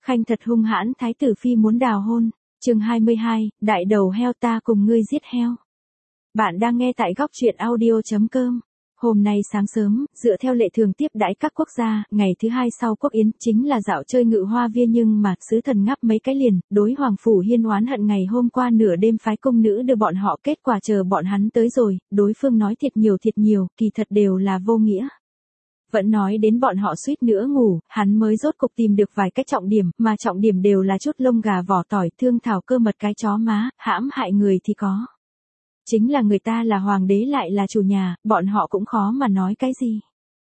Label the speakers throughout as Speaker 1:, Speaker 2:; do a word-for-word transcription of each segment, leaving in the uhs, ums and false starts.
Speaker 1: Khanh thật hung hãn, thái tử phi muốn đào hôn. Chương hai mươi hai, đại đầu heo ta cùng ngươi giết heo. Bạn đang nghe tại góc truyện audio chấm com. Hôm nay sáng sớm, dựa theo lệ thường tiếp đãi các quốc gia, ngày thứ hai sau quốc yến chính là dạo chơi Ngự Hoa Viên, nhưng mà sứ thần ngắp mấy cái liền, đối Hoàng phủ Hiên oán hận ngày hôm qua nửa đêm phái cung nữ đưa bọn họ, kết quả chờ bọn hắn tới rồi, đối phương nói thiệt nhiều thiệt nhiều, kỳ thật đều là vô nghĩa. Vẫn nói đến bọn họ suýt nữa ngủ, hắn mới rốt cục tìm được vài cái trọng điểm, mà trọng điểm đều là chút lông gà vỏ tỏi, thương thảo cơ mật cái chó má, hãm hại người thì có. Chính là người ta là hoàng đế lại là chủ nhà, bọn họ cũng khó mà nói cái gì.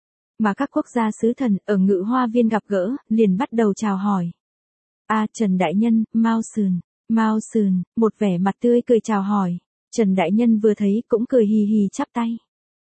Speaker 1: Mà các quốc gia sứ thần ở Ngự Hoa Viên gặp gỡ, liền bắt đầu chào hỏi. A Trần Đại Nhân, Mao Sườn, Mao Sườn, một vẻ mặt tươi cười chào hỏi. Trần Đại Nhân vừa thấy cũng cười hì hì chắp tay.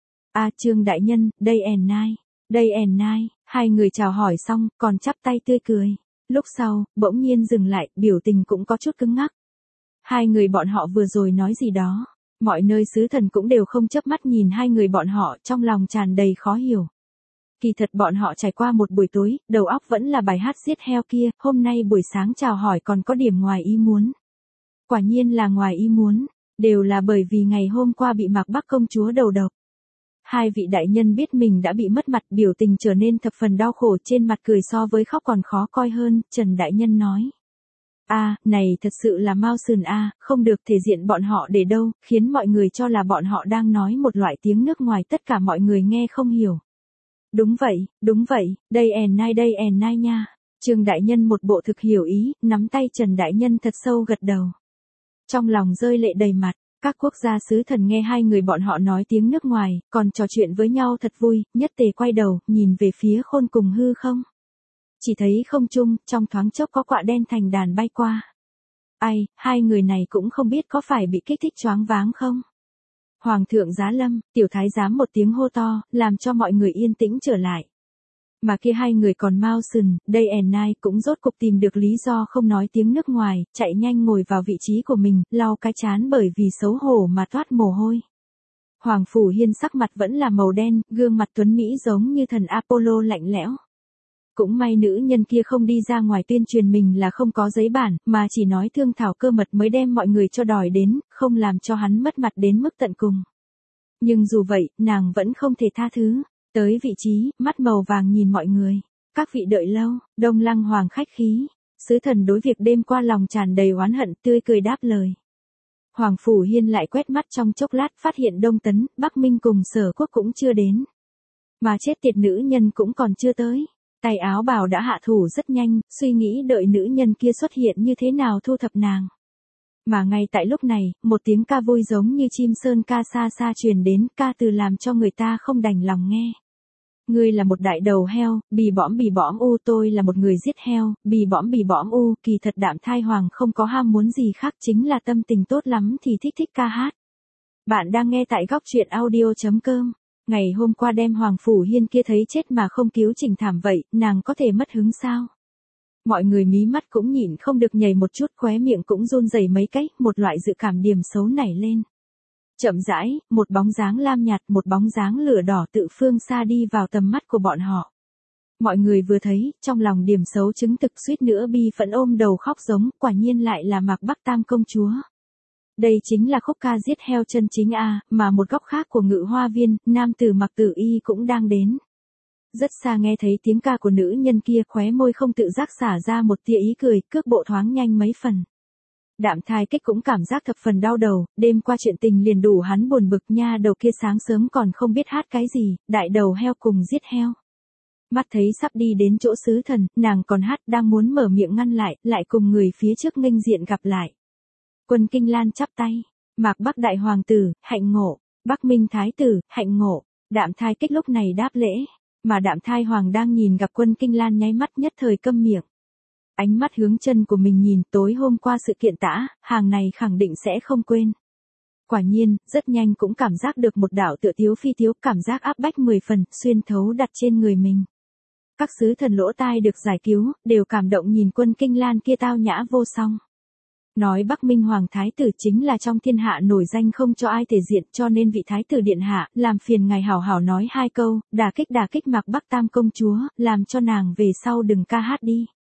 Speaker 1: A Trương Đại Nhân, đây ẻn nai. Đây ẻn nai, hai người chào hỏi xong, còn chắp tay tươi cười. Lúc sau, bỗng nhiên dừng lại, biểu tình cũng có chút cứng ngắc. Hai người bọn họ vừa rồi nói gì đó. Mọi nơi sứ thần cũng đều không chớp mắt nhìn hai người bọn họ, trong lòng tràn đầy khó hiểu. Kỳ thật bọn họ trải qua một buổi tối, đầu óc vẫn là bài hát giết heo kia, hôm nay buổi sáng chào hỏi còn có điểm ngoài ý muốn. Quả nhiên là ngoài ý muốn, đều là bởi vì ngày hôm qua bị Mạc Bắc công chúa đầu độc. Hai vị đại nhân biết mình đã bị mất mặt, biểu tình trở nên thập phần đau khổ, trên mặt cười so với khóc còn khó coi hơn. Trần Đại Nhân nói. A, à, này thật sự là Mao Sườn a, à, không được, thể diện bọn họ để đâu, khiến mọi người cho là bọn họ đang nói một loại tiếng nước ngoài, tất cả mọi người nghe không hiểu. Đúng vậy, đúng vậy, đây ẻn nai đây ẻn nai nha. Trương Đại Nhân một bộ thực hiểu ý, nắm tay Trần Đại Nhân thật sâu gật đầu. Trong lòng rơi lệ đầy mặt. Các quốc gia sứ thần nghe hai người bọn họ nói tiếng nước ngoài, còn trò chuyện với nhau thật vui, nhất tề quay đầu, nhìn về phía khôn cùng hư không. Chỉ thấy không trung, trong thoáng chốc có quạ đen thành đàn bay qua. Ai, hai người này cũng không biết có phải bị kích thích choáng váng không? Hoàng thượng giá lâm, tiểu thái giám một tiếng hô to, làm cho mọi người yên tĩnh trở lại. Mà kia hai người còn Mao Sườn, đây ẻn nai cũng rốt cục tìm được lý do không nói tiếng nước ngoài, chạy nhanh ngồi vào vị trí của mình, lau cái chán bởi vì xấu hổ mà toát mồ hôi. Hoàng phủ Hiên sắc mặt vẫn là màu đen, gương mặt tuấn mỹ giống như thần Apollo lạnh lẽo. Cũng may nữ nhân kia không đi ra ngoài tuyên truyền mình là không có giấy bản, mà chỉ nói thương thảo cơ mật mới đem mọi người cho đòi đến, không làm cho hắn mất mặt đến mức tận cùng. Nhưng dù vậy, nàng vẫn không thể tha thứ. Tới vị trí, mắt màu vàng nhìn mọi người. Các vị đợi lâu, Đông Lăng Hoàng khách khí. Sứ thần đối việc đêm qua lòng tràn đầy oán hận, tươi cười đáp lời. Hoàng phủ Hiên lại quét mắt trong chốc lát, phát hiện Đông Tấn, Bắc Minh cùng Sở Quốc cũng chưa đến. Mà chết tiệt nữ nhân cũng còn chưa tới. Tay áo bào đã hạ thủ rất nhanh, suy nghĩ đợi nữ nhân kia xuất hiện như thế nào thu thập nàng. Mà ngay tại lúc này, một tiếng ca vui giống như chim sơn ca xa xa truyền đến, ca từ làm cho người ta không đành lòng nghe. Ngươi là một đại đầu heo, bì bõm bì bõm u, tôi là một người giết heo, bì bõm bì bõm u, kỳ thật Đạm Thai Hoàng không có ham muốn gì khác, chính là tâm tình tốt lắm thì thích thích ca hát. Bạn đang nghe tại góc truyện audio chấm com. Ngày hôm qua đem Hoàng phủ Hiên kia thấy chết mà không cứu trình thảm vậy, nàng có thể mất hứng sao? Mọi người mí mắt cũng nhìn không được nhảy một chút, khóe miệng cũng run rẩy mấy cái, một loại dự cảm điểm xấu nảy lên. Chậm rãi, một bóng dáng lam nhạt, một bóng dáng lửa đỏ tự phương xa đi vào tầm mắt của bọn họ. Mọi người vừa thấy, trong lòng điểm xấu chứng thực, suýt nữa bi phẫn ôm đầu khóc giống, quả nhiên lại là Mạc Bắc Tam công chúa. Đây chính là khúc ca giết heo chân chính a, mà một góc khác của Ngự Hoa Viên, nam tử Mạc Tử Y cũng đang đến. Rất xa nghe thấy tiếng ca của nữ nhân kia, khóe môi không tự giác xả ra một tia ý cười, cước bộ thoáng nhanh mấy phần. Đạm Thai Kích cũng cảm giác thập phần đau đầu, đêm qua chuyện tình liền đủ hắn buồn bực, nha đầu kia sáng sớm còn không biết hát cái gì, đại đầu heo cùng giết heo. Mắt thấy sắp đi đến chỗ sứ thần, nàng còn hát, đang muốn mở miệng ngăn lại, lại cùng người phía trước nghênh diện gặp lại. Quân Kinh Lan chắp tay, Mạc Bắc đại hoàng tử, hạnh ngộ, Bắc Minh thái tử, hạnh ngộ. Đạm Thai Kích lúc này đáp lễ, mà Đạm Thai Hoàng đang nhìn gặp Quân Kinh Lan nháy mắt nhất thời câm miệng. Ánh mắt hướng chân của mình nhìn, tối hôm qua sự kiện tã, hàng này khẳng định sẽ không quên. Quả nhiên, rất nhanh cũng cảm giác được một đạo tựa tiếu phi tiếu, cảm giác áp bách mười phần, xuyên thấu đặt trên người mình. Các sứ thần lỗ tai được giải cứu, đều cảm động nhìn Quân Kinh Lan kia tao nhã vô song. Nói Bắc Minh Hoàng thái tử chính là trong thiên hạ nổi danh không cho ai thể diện, cho nên vị thái tử điện hạ, làm phiền ngài hảo hảo nói hai câu, đả kích đả kích Mạc Bắc Tam công chúa, làm cho nàng về sau đừng ca hát đi.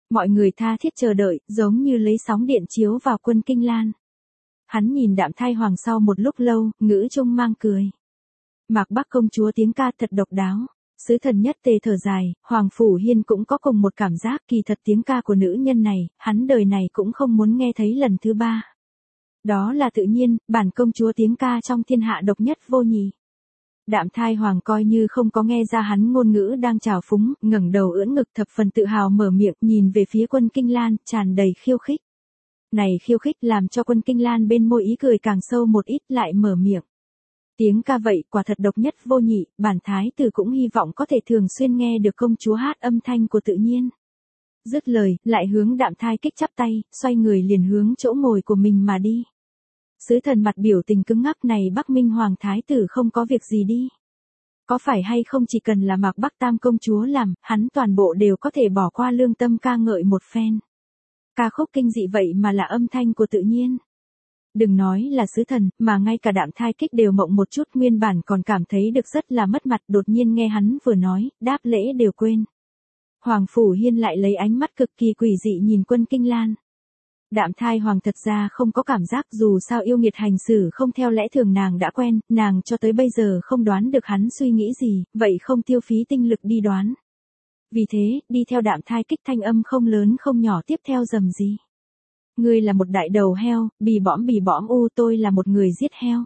Speaker 1: Mọi người tha thiết chờ đợi, giống như lấy sóng điện chiếu vào Quân Kinh Lan. Hắn nhìn Đạm Thai Hoàng sau một lúc lâu, ngữ trung mang cười. Mạc Bắc công chúa tiếng ca thật độc đáo. Sứ thần nhất tề thở dài, Hoàng Phủ Hiên cũng có cùng một cảm giác, kỳ thật tiếng ca của nữ nhân này, hắn đời này cũng không muốn nghe thấy lần thứ ba. Đó là tự nhiên, bản công chúa tiếng ca trong thiên hạ độc nhất vô nhị. Đạm Thai Hoàng coi như không có nghe ra hắn ngôn ngữ đang trào phúng, ngẩng đầu ưỡn ngực thập phần tự hào mở miệng, nhìn về phía Quân Kinh Lan, tràn đầy khiêu khích. Này khiêu khích làm cho Quân Kinh Lan bên môi ý cười càng sâu một ít, lại mở miệng. Tiếng ca vậy quả thật độc nhất vô nhị, bản thái tử cũng hy vọng có thể thường xuyên nghe được công chúa hát âm thanh của tự nhiên. Dứt lời, lại hướng Đạm Thai Kích chắp tay, xoay người liền hướng chỗ ngồi của mình mà đi. Sứ thần mặt biểu tình cứng ngắc, này Bắc Minh Hoàng thái tử không có việc gì đi. Có phải hay không chỉ cần là Mạc Bắc Tam công chúa làm, hắn toàn bộ đều có thể bỏ qua lương tâm ca ngợi một phen. Ca khúc kinh dị vậy mà là âm thanh của tự nhiên. Đừng nói là sứ thần, mà ngay cả Đạm Thai Kích đều mộng một chút, nguyên bản còn cảm thấy được rất là mất mặt, đột nhiên nghe hắn vừa nói, đáp lễ đều quên. Hoàng Phủ Hiên lại lấy ánh mắt cực kỳ quỷ dị nhìn Quân Kinh Lan. Đạm Thai Hoàng thật ra không có cảm giác, dù sao yêu nghiệt hành xử không theo lẽ thường nàng đã quen, nàng cho tới bây giờ không đoán được hắn suy nghĩ gì, vậy không tiêu phí tinh lực đi đoán. Vì thế, đi theo Đạm Thai Kích thanh âm không lớn không nhỏ tiếp theo rầm gì. Ngươi là một đại đầu heo, bì bõm bì bõm u, tôi là một người giết heo.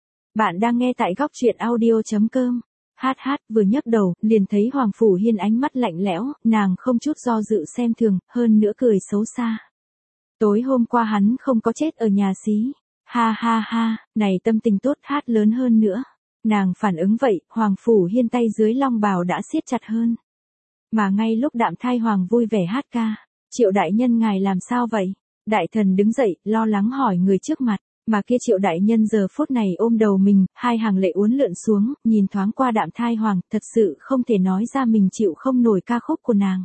Speaker 1: Bạn đang nghe tại góc truyện audio chấm com. Hát hát vừa nhấc đầu, liền thấy Hoàng Phủ Hiên ánh mắt lạnh lẽo, nàng không chút do dự xem thường, hơn nữa cười xấu xa. Tối hôm qua hắn không có chết ở nhà xí. Ha ha ha, này tâm tình tốt, hát lớn hơn nữa. Nàng phản ứng vậy, Hoàng Phủ Hiên tay dưới long bào đã siết chặt hơn. Mà ngay lúc Đạm Thai Hoàng vui vẻ hát ca, Triệu đại nhân ngài làm sao vậy? Đại thần đứng dậy, lo lắng hỏi người trước mặt, mà kia Triệu đại nhân giờ phút này ôm đầu mình, hai hàng lệ uốn lượn xuống, nhìn thoáng qua Đạm Thai Hoàng, thật sự không thể nói ra mình chịu không nổi ca khúc của nàng.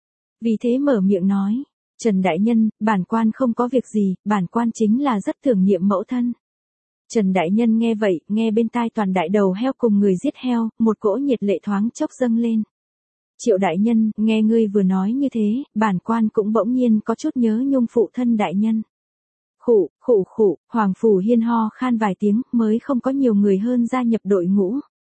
Speaker 1: Vì thế mở miệng nói, Trần đại nhân, bản quan không có việc gì, bản quan chính là rất tưởng niệm mẫu thân. Trần đại nhân nghe vậy, nghe bên tai toàn đại đầu heo cùng người giết heo, một cỗ nhiệt lệ thoáng chốc dâng lên. Triệu đại nhân, nghe ngươi vừa nói như thế, bản quan cũng bỗng nhiên có chút nhớ nhung phụ thân đại nhân. Khụ, khụ khụ, Hoàng Phủ Hiên ho khan vài tiếng, mới không có nhiều người hơn gia nhập đội ngũ.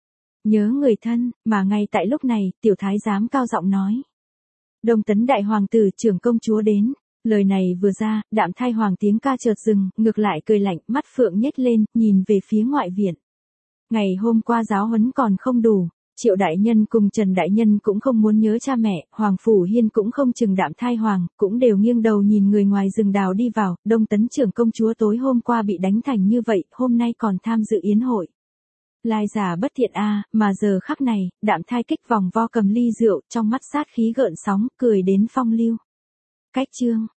Speaker 1: Nhớ người thân, mà ngay tại lúc này, tiểu thái giám cao giọng nói. Đông tấn đại hoàng tử trưởng công chúa đến. Lời này vừa ra, Đạm Thai Hoàng tiếng ca chợt dừng, ngược lại cười lạnh, mắt phượng nhếch lên, nhìn về phía ngoại viện. Ngày hôm qua giáo huấn còn không đủ. Triệu đại nhân cùng Trần đại nhân cũng không muốn nhớ cha mẹ, Hoàng Phủ Hiên cũng không chừng Đạm Thai Hoàng, cũng đều nghiêng đầu nhìn người ngoài rừng đào đi vào, Đông tấn trưởng công chúa tối hôm qua bị đánh thành như vậy, hôm nay còn tham dự yến hội. Lai giả bất thiện a, mà giờ khắc này, Đạm Thai Kích vòng vo cầm ly rượu, trong mắt sát khí gợn sóng, cười đến phong lưu. Cách chương